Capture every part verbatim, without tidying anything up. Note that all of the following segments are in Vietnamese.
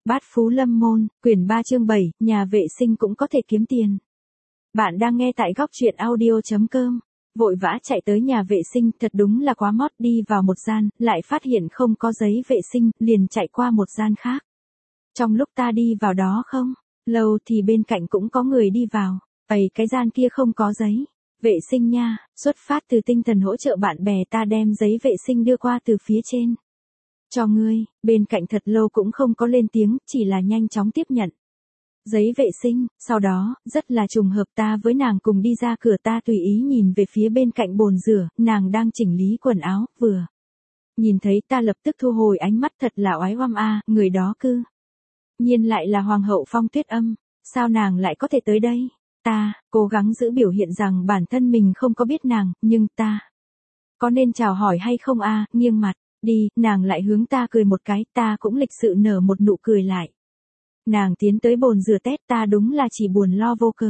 Bát Phú Lâm Môn, quyển ba chương bảy, nhà vệ sinh cũng có thể kiếm tiền. Bạn đang nghe tại góc truyện audio.com. Vội vã chạy tới nhà vệ sinh, thật đúng là quá mót, đi vào một gian, lại phát hiện không có giấy vệ sinh, liền chạy qua một gian khác. Trong lúc ta đi vào đó không lâu thì bên cạnh cũng có người đi vào, ầy cái gian kia không có giấy vệ sinh nha, xuất phát từ tinh thần hỗ trợ bạn bè ta đem giấy vệ sinh đưa qua từ phía trên. Cho ngươi, bên cạnh thật lâu cũng không có lên tiếng, chỉ là nhanh chóng tiếp nhận giấy vệ sinh, sau đó, rất là trùng hợp ta với nàng cùng đi ra cửa, ta tùy ý nhìn về phía bên cạnh bồn rửa, nàng đang chỉnh lý quần áo, vừa nhìn thấy ta lập tức thu hồi ánh mắt, thật là oái oăm a, người đó cư nhiên lại là Hoàng hậu Phong Tuyết Âm, sao nàng lại có thể tới đây? Ta, cố gắng giữ biểu hiện rằng bản thân mình không có biết nàng, nhưng ta có nên chào hỏi hay không a, nghiêng mặt đi, nàng lại hướng ta cười một cái, ta cũng lịch sự nở một nụ cười lại. Nàng tiến tới bồn rửa tét, ta đúng là chỉ buồn lo vô cớ.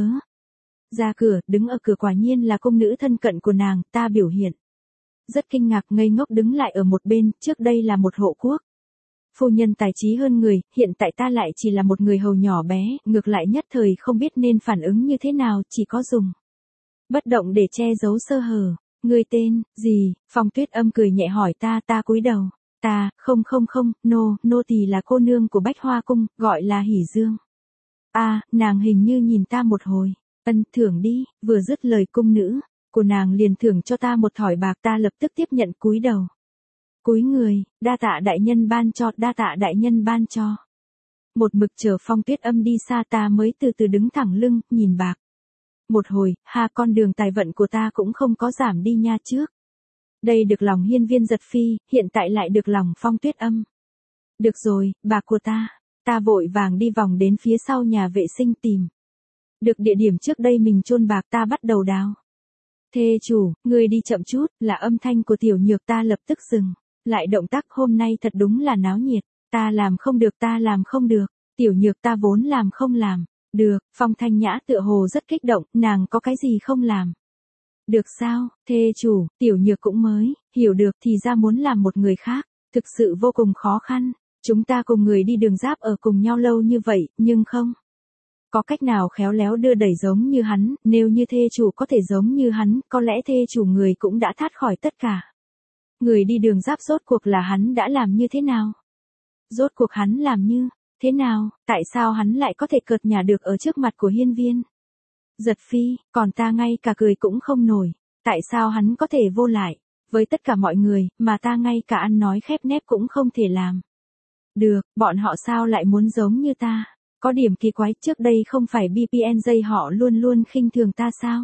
Ra cửa, đứng ở cửa quả nhiên là công nữ thân cận của nàng, ta biểu hiện rất kinh ngạc, ngây ngốc đứng lại ở một bên, trước đây là một hộ quốc phu nhân tài trí hơn người, hiện tại ta lại chỉ là một người hầu nhỏ bé, ngược lại nhất thời không biết nên phản ứng như thế nào, chỉ có dùng bất động để che giấu sơ hở. Ngươi tên gì? Phong Tuyết Âm cười nhẹ hỏi ta, ta cúi đầu. Ta, không không không, nô, nô tỳ là cô nương của Bách Hoa Cung, gọi là Hỉ Dương. A, à, nàng hình như nhìn ta một hồi. Ân, thưởng đi, vừa dứt lời cung nữ của nàng liền thưởng cho ta một thỏi bạc, ta lập tức tiếp nhận cúi đầu. Cúi người, đa tạ đại nhân ban cho, đa tạ đại nhân ban cho. Một mực chờ Phong Tuyết Âm đi xa ta mới từ từ đứng thẳng lưng, nhìn bạc. Một hồi, ha, con đường tài vận của ta cũng không có giảm đi nha, trước đây được lòng hiên viên giật phi, hiện tại lại được lòng Phong Tuyết Âm. Được rồi, bạc của ta. Ta vội vàng đi vòng đến phía sau nhà vệ sinh tìm được địa điểm trước đây mình chôn bạc, ta bắt đầu đào. Thê chủ, ngươi đi chậm chút, là âm thanh của Tiểu Nhược, ta lập tức dừng lại động tác, hôm nay thật đúng là náo nhiệt, ta làm không được, ta làm không được. Tiểu Nhược, ta vốn làm không làm được. Phong Thanh Nhã tựa hồ rất kích động, nàng có cái gì không làm được sao? Thê chủ, Tiểu Nhược cũng mới hiểu được, thì ra muốn làm một người khác thực sự vô cùng khó khăn. Chúng ta cùng người đi đường giáp ở cùng nhau lâu như vậy, nhưng không có cách nào khéo léo đưa đẩy giống như hắn, nếu như thê chủ có thể giống như hắn, có lẽ thê chủ người cũng đã thoát khỏi tất cả. Người đi đường giáp rốt cuộc là hắn đã làm như thế nào? Rốt cuộc hắn làm như thế nào? Tại sao hắn lại có thể cợt nhả được ở trước mặt của hiên viên giật phi, còn ta ngay cả cười cũng không nổi. Tại sao hắn có thể vô lại với tất cả mọi người, mà ta ngay cả ăn nói khép nép cũng không thể làm được? Bọn họ sao lại muốn giống như ta? Có điểm kỳ quái, trước đây không phải bê pê en gi họ luôn luôn khinh thường ta sao?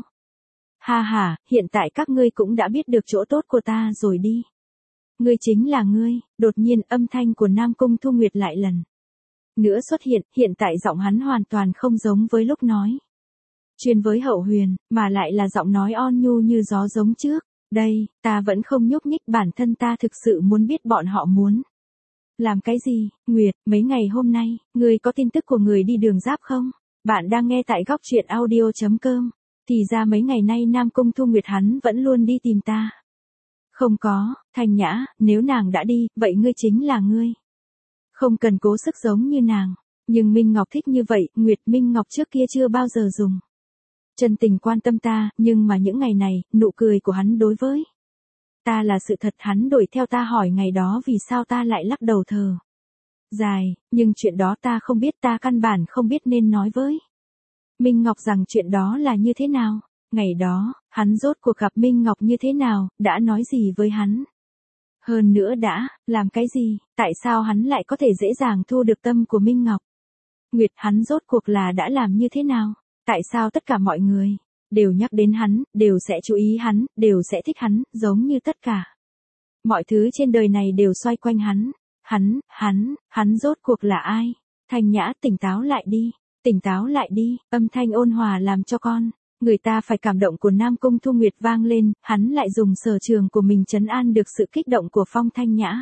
Ha ha, hiện tại các ngươi cũng đã biết được chỗ tốt của ta rồi đi. Ngươi chính là ngươi. Đột nhiên âm thanh của Nam Cung Thu Nguyệt lại lần nữa xuất hiện, hiện tại giọng hắn hoàn toàn không giống với lúc nói chuyên với Hậu Huyền, mà lại là giọng nói ôn nhu như gió giống trước. Đây, ta vẫn không nhúc nhích, bản thân ta thực sự muốn biết bọn họ muốn làm cái gì. Nguyệt, mấy ngày hôm nay, ngươi có tin tức của người đi đường giáp không? Bạn đang nghe tại góc truyện audio.com. Thì ra mấy ngày nay Nam Cung Thu Nguyệt hắn vẫn luôn đi tìm ta. Không có. Thanh Nhã, nếu nàng đã đi, vậy ngươi chính là ngươi. Không cần cố sức giống như nàng. Nhưng Minh Ngọc thích như vậy, Nguyệt, Minh Ngọc trước kia chưa bao giờ dùng chân tình quan tâm ta, nhưng mà những ngày này, nụ cười của hắn đối với ta là sự thật. Hắn đuổi theo ta hỏi ngày đó vì sao ta lại lắc đầu thờ dài, nhưng chuyện đó ta không biết, ta căn bản không biết nên nói với Minh Ngọc rằng chuyện đó là như thế nào. Ngày đó, hắn rốt cuộc gặp Minh Ngọc như thế nào, đã nói gì với hắn? Hơn nữa đã làm cái gì? Tại sao hắn lại có thể dễ dàng thu được tâm của Minh Ngọc? Nguyệt, hắn rốt cuộc là đã làm như thế nào? Tại sao tất cả mọi người đều nhắc đến hắn, đều sẽ chú ý hắn, đều sẽ thích hắn, giống như tất cả mọi thứ trên đời này đều xoay quanh hắn? Hắn, hắn, hắn rốt cuộc là ai? Thanh Nhã, tỉnh táo lại đi, tỉnh táo lại đi. Âm thanh ôn hòa làm cho con người ta phải cảm động của Nam Cung Thu Nguyệt vang lên, hắn lại dùng sở trường của mình trấn an được sự kích động của Phong Thanh Nhã.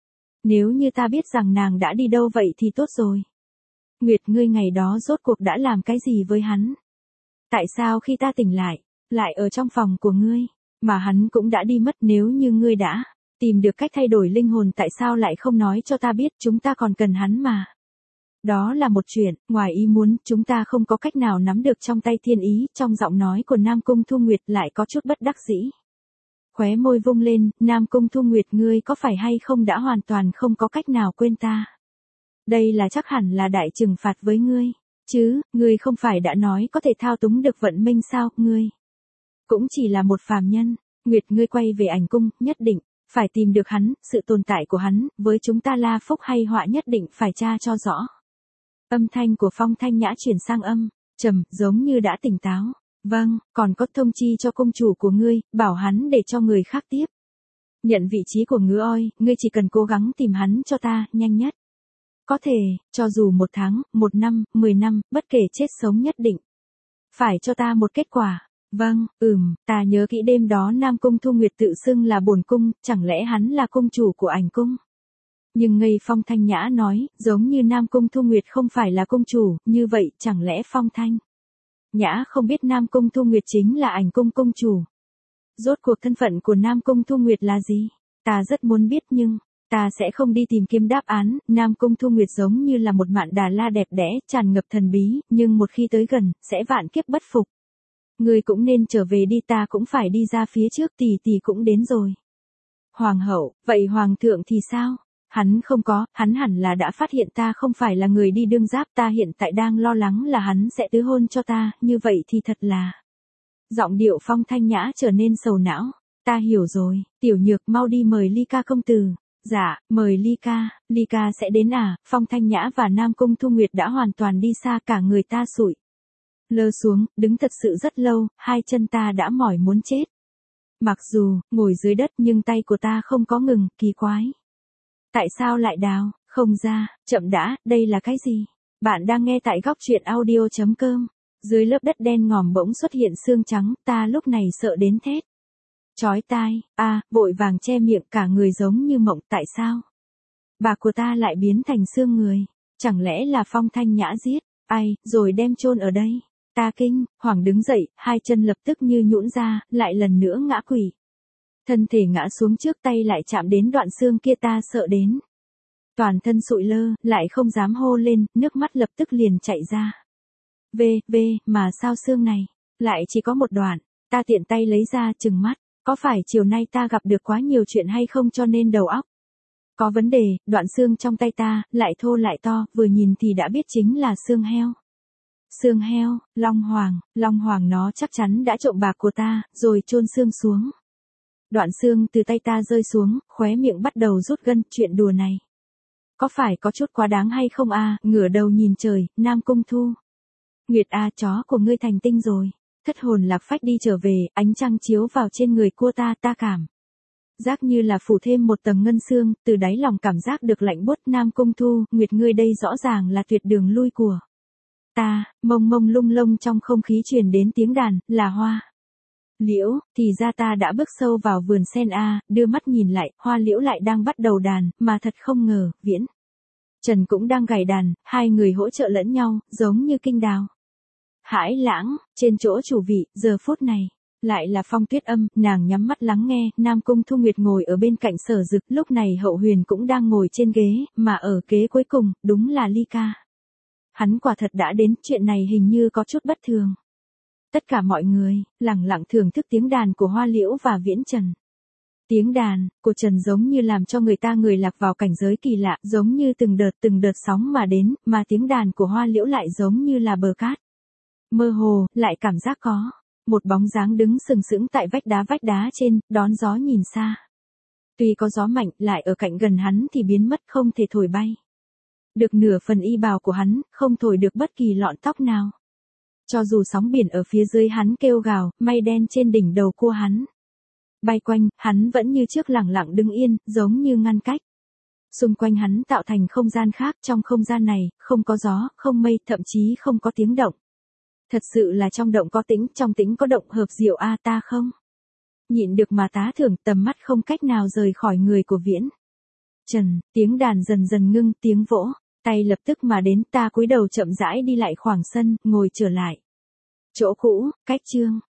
Nếu như ta biết rằng nàng đã đi đâu vậy thì tốt rồi. Nguyệt, ngươi ngày đó rốt cuộc đã làm cái gì với hắn? Tại sao khi ta tỉnh lại, lại ở trong phòng của ngươi, mà hắn cũng đã đi mất? Nếu như ngươi đã tìm được cách thay đổi linh hồn, tại sao lại không nói cho ta biết, chúng ta còn cần hắn mà. Đó là một chuyện, ngoài ý muốn, chúng ta không có cách nào nắm được trong tay thiên ý, trong giọng nói của Nam Cung Thu Nguyệt lại có chút bất đắc dĩ. Khóe môi vung lên, Nam Cung Thu Nguyệt ngươi có phải hay không đã hoàn toàn không có cách nào quên ta. Đây là chắc hẳn là đại trừng phạt với ngươi, chứ, ngươi không phải đã nói có thể thao túng được vận minh sao, ngươi. Cũng chỉ là một phàm nhân, Nguyệt ngươi quay về ảnh cung, nhất định, phải tìm được hắn, sự tồn tại của hắn, với chúng ta là phúc hay họa nhất định phải tra cho rõ. Âm thanh của Phong Thanh Nhã chuyển sang âm, trầm, giống như đã tỉnh táo. Vâng, còn có thông chi cho công chủ của ngươi, bảo hắn để cho người khác tiếp. Nhận vị trí của ngứa oi, ngươi chỉ cần cố gắng tìm hắn cho ta, nhanh nhất. Có thể, cho dù một tháng, một năm, mười năm, bất kể chết sống nhất định. Phải cho ta một kết quả. Vâng, ừm, ta nhớ kỹ đêm đó Nam Cung Thu Nguyệt tự xưng là bổn cung, chẳng lẽ hắn là cung chủ của ảnh cung? Nhưng ngây Phong Thanh Nhã nói, giống như Nam Cung Thu Nguyệt không phải là cung chủ, như vậy chẳng lẽ Phong Thanh Nhã không biết Nam Cung Thu Nguyệt chính là ảnh cung cung chủ. Rốt cuộc thân phận của Nam Cung Thu Nguyệt là gì? Ta rất muốn biết nhưng, ta sẽ không đi tìm kiếm đáp án. Nam Cung Thu Nguyệt giống như là một mạn đà la đẹp đẽ, tràn ngập thần bí, nhưng một khi tới gần, sẽ vạn kiếp bất phục. Ngươi cũng nên trở về đi, ta cũng phải đi ra phía trước, tỷ tỷ cũng đến rồi. Hoàng hậu, vậy hoàng thượng thì sao? Hắn không có, hắn hẳn là đã phát hiện ta không phải là người đi đương giáp, ta hiện tại đang lo lắng là hắn sẽ tứ hôn cho ta, như vậy thì thật là. Giọng điệu Phong Thanh Nhã trở nên sầu não, ta hiểu rồi, tiểu nhược mau đi mời Ly Ca công tử. Dạ, mời Ly Ca, Ly Ca sẽ đến à, Phong Thanh Nhã và Nam Cung Thu Nguyệt đã hoàn toàn đi xa, cả người ta sụi lơ xuống, đứng thật sự rất lâu, hai chân ta đã mỏi muốn chết. Mặc dù, ngồi dưới đất nhưng tay của ta không có ngừng, kỳ quái. Tại sao lại đào, không ra, chậm đã, đây là cái gì? Bạn đang nghe tại góc truyện audio chấm com. Dưới lớp đất đen ngòm bỗng xuất hiện xương trắng, ta lúc này sợ đến thét. Chói tai, a à, vội vàng che miệng, cả người giống như mộng, tại sao? Bà của ta lại biến thành xương người, chẳng lẽ là Phong Thanh Nhã giết, ai, rồi đem chôn ở đây? Ta kinh, hoàng đứng dậy, hai chân lập tức như nhũn ra, lại lần nữa ngã quỵ. Thân thể ngã xuống trước, tay lại chạm đến đoạn xương kia, ta sợ đến. Toàn thân sụi lơ, lại không dám hô lên, nước mắt lập tức liền chạy ra. Vê, vê, mà sao xương này, lại chỉ có một đoạn, ta tiện tay lấy ra chừng mắt, có phải chiều nay ta gặp được quá nhiều chuyện hay không cho nên đầu óc có vấn đề, đoạn xương trong tay ta, lại thô lại to, vừa nhìn thì đã biết chính là xương heo. Xương heo, Long Hoàng, Long Hoàng nó chắc chắn đã trộm bạc của ta, rồi chôn xương xuống. Đoạn xương từ tay ta rơi xuống, khóe miệng bắt đầu rút gân, chuyện đùa này. Có phải có chút quá đáng hay không a? Ngửa đầu nhìn trời, Nam Cung Thu Nguyệt a, chó của ngươi thành tinh rồi. Thất hồn lạc phách đi trở về, ánh trăng chiếu vào trên người cô ta, ta cảm giác như là phủ thêm một tầng ngân xương, từ đáy lòng cảm giác được lạnh buốt. Nam Cung Thu Nguyệt ngươi đây rõ ràng là tuyệt đường lui của ta. Mông mông lung lông trong không khí truyền đến tiếng đàn, là hoa liễu, thì ra ta đã bước sâu vào vườn sen a, đưa mắt nhìn lại, hoa liễu lại đang bắt đầu đàn, mà thật không ngờ, Viễn Trần cũng đang gảy đàn, hai người hỗ trợ lẫn nhau, giống như kinh đào hải lãng, trên chỗ chủ vị, giờ phút này, lại là Phong Tuyết Âm, nàng nhắm mắt lắng nghe. Nam Cung Thu Nguyệt ngồi ở bên cạnh Sở Dực, lúc này Hậu Huyền cũng đang ngồi trên ghế, mà ở ghế cuối cùng, đúng là Ly Ca. Hắn quả thật đã đến, chuyện này hình như có chút bất thường. Tất cả mọi người, lặng lặng thưởng thức tiếng đàn của Hoa Liễu và Viễn Trần. Tiếng đàn của Trần giống như làm cho người ta người lạc vào cảnh giới kỳ lạ, giống như từng đợt từng đợt sóng mà đến, mà tiếng đàn của Hoa Liễu lại giống như là bờ cát. Mơ hồ, lại cảm giác có một bóng dáng đứng sừng sững tại vách đá vách đá trên, đón gió nhìn xa. Tuy có gió mạnh, lại ở cạnh gần hắn thì biến mất, không thể thổi bay được nửa phần y bào của hắn, không thổi được bất kỳ lọn tóc nào. Cho dù sóng biển ở phía dưới hắn kêu gào, mây đen trên đỉnh đầu cua hắn bay quanh, hắn vẫn như trước lẳng lặng đứng yên, giống như ngăn cách. Xung quanh hắn tạo thành không gian khác, trong không gian này, không có gió, không mây, thậm chí không có tiếng động. Thật sự là trong động có tĩnh, trong tĩnh có động, hợp diệu a, ta không nhịn được mà tá thưởng, tầm mắt không cách nào rời khỏi người của Viễn Trần. Tiếng đàn dần dần ngưng, tiếng vỗ tay lập tức mà đến, ta cúi đầu chậm rãi đi lại khoảng sân, ngồi trở lại chỗ cũ, cách chương